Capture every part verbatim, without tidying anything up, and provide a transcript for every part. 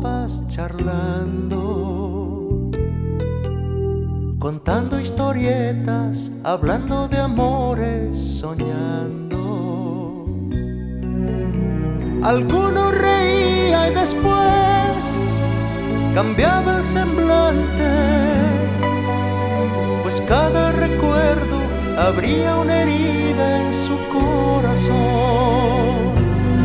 copas charlando, contando historietas, hablando de amores, soñando. Alguno reía y después cambiaba el semblante, pues cada recuerdo abría una herida en su corazón.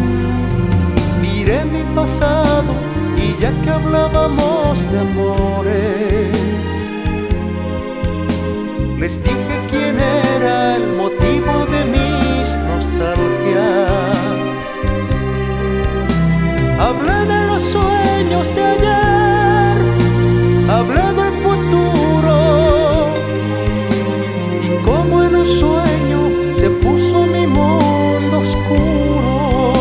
Miré mi pasado y ya que hablábamos de amores, les dije quién era el motivo de mis nostalgias. Hablé de los sueños de ayer, hablé del futuro y cómo en un sueño se puso mi mundo oscuro.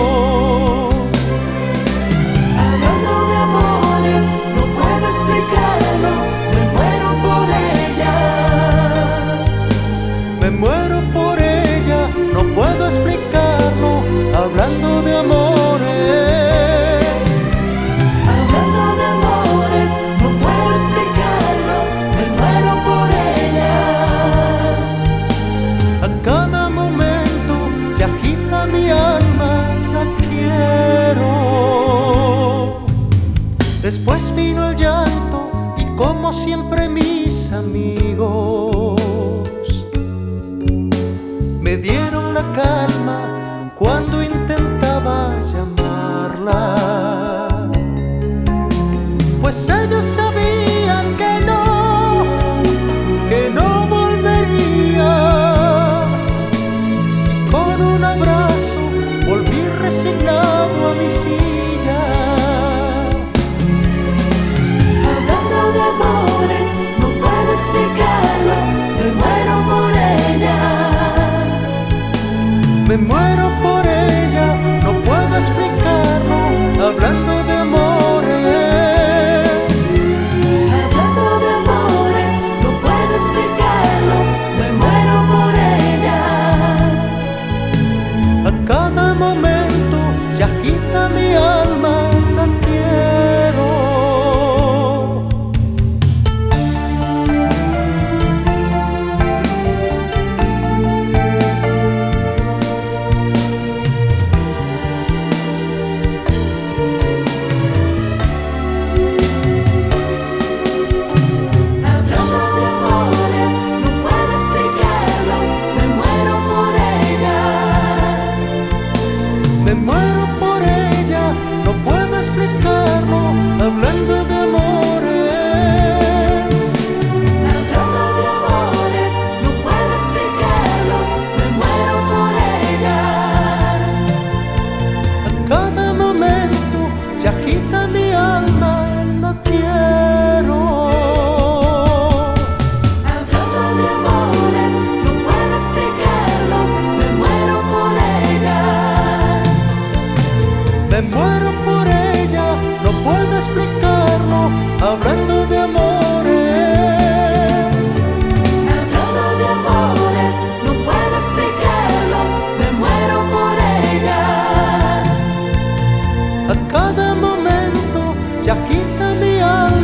Hablando de amores, no puedo explicarlo, me muero por ella. Me muero por ella, no puedo explicarlo, hablando de amores. Hablando de amores, no puedo explicarlo, me muero por ella. A cada momento se agita mi alma, la quiero. Después vino el llanto y como siempre mis amigos me dieron la calma cuando intentaba llamarla, pues ellos sabían que no, que no volvería. Y con un abrazo volví resignado a mi silla. Hablando de amores, no puedo explicarlo, me muero por ella. Me muero por ella, no puedo explicarlo, hablando de amores. Hablando de amores, no puedo explicarlo, me muero por ella. A cada momento se agita mi alma, la quiero. Hablando de amores, no puedo explicarlo, me muero por ella. Me muero por ella, no puedo explicarlo, hablando de amores. Hablando de amores, no puedo explicarlo, me muero por ella. A cada momento se agita mi alma, la quiero. Hablando de amores, no puedo explicarlo, me muero por ella. Me muero por ella, no puedo explicarlo, hablando de amores. Hablando de amores, no puedo explicarlo, me muero por ella. A cada momento se agita mi alma.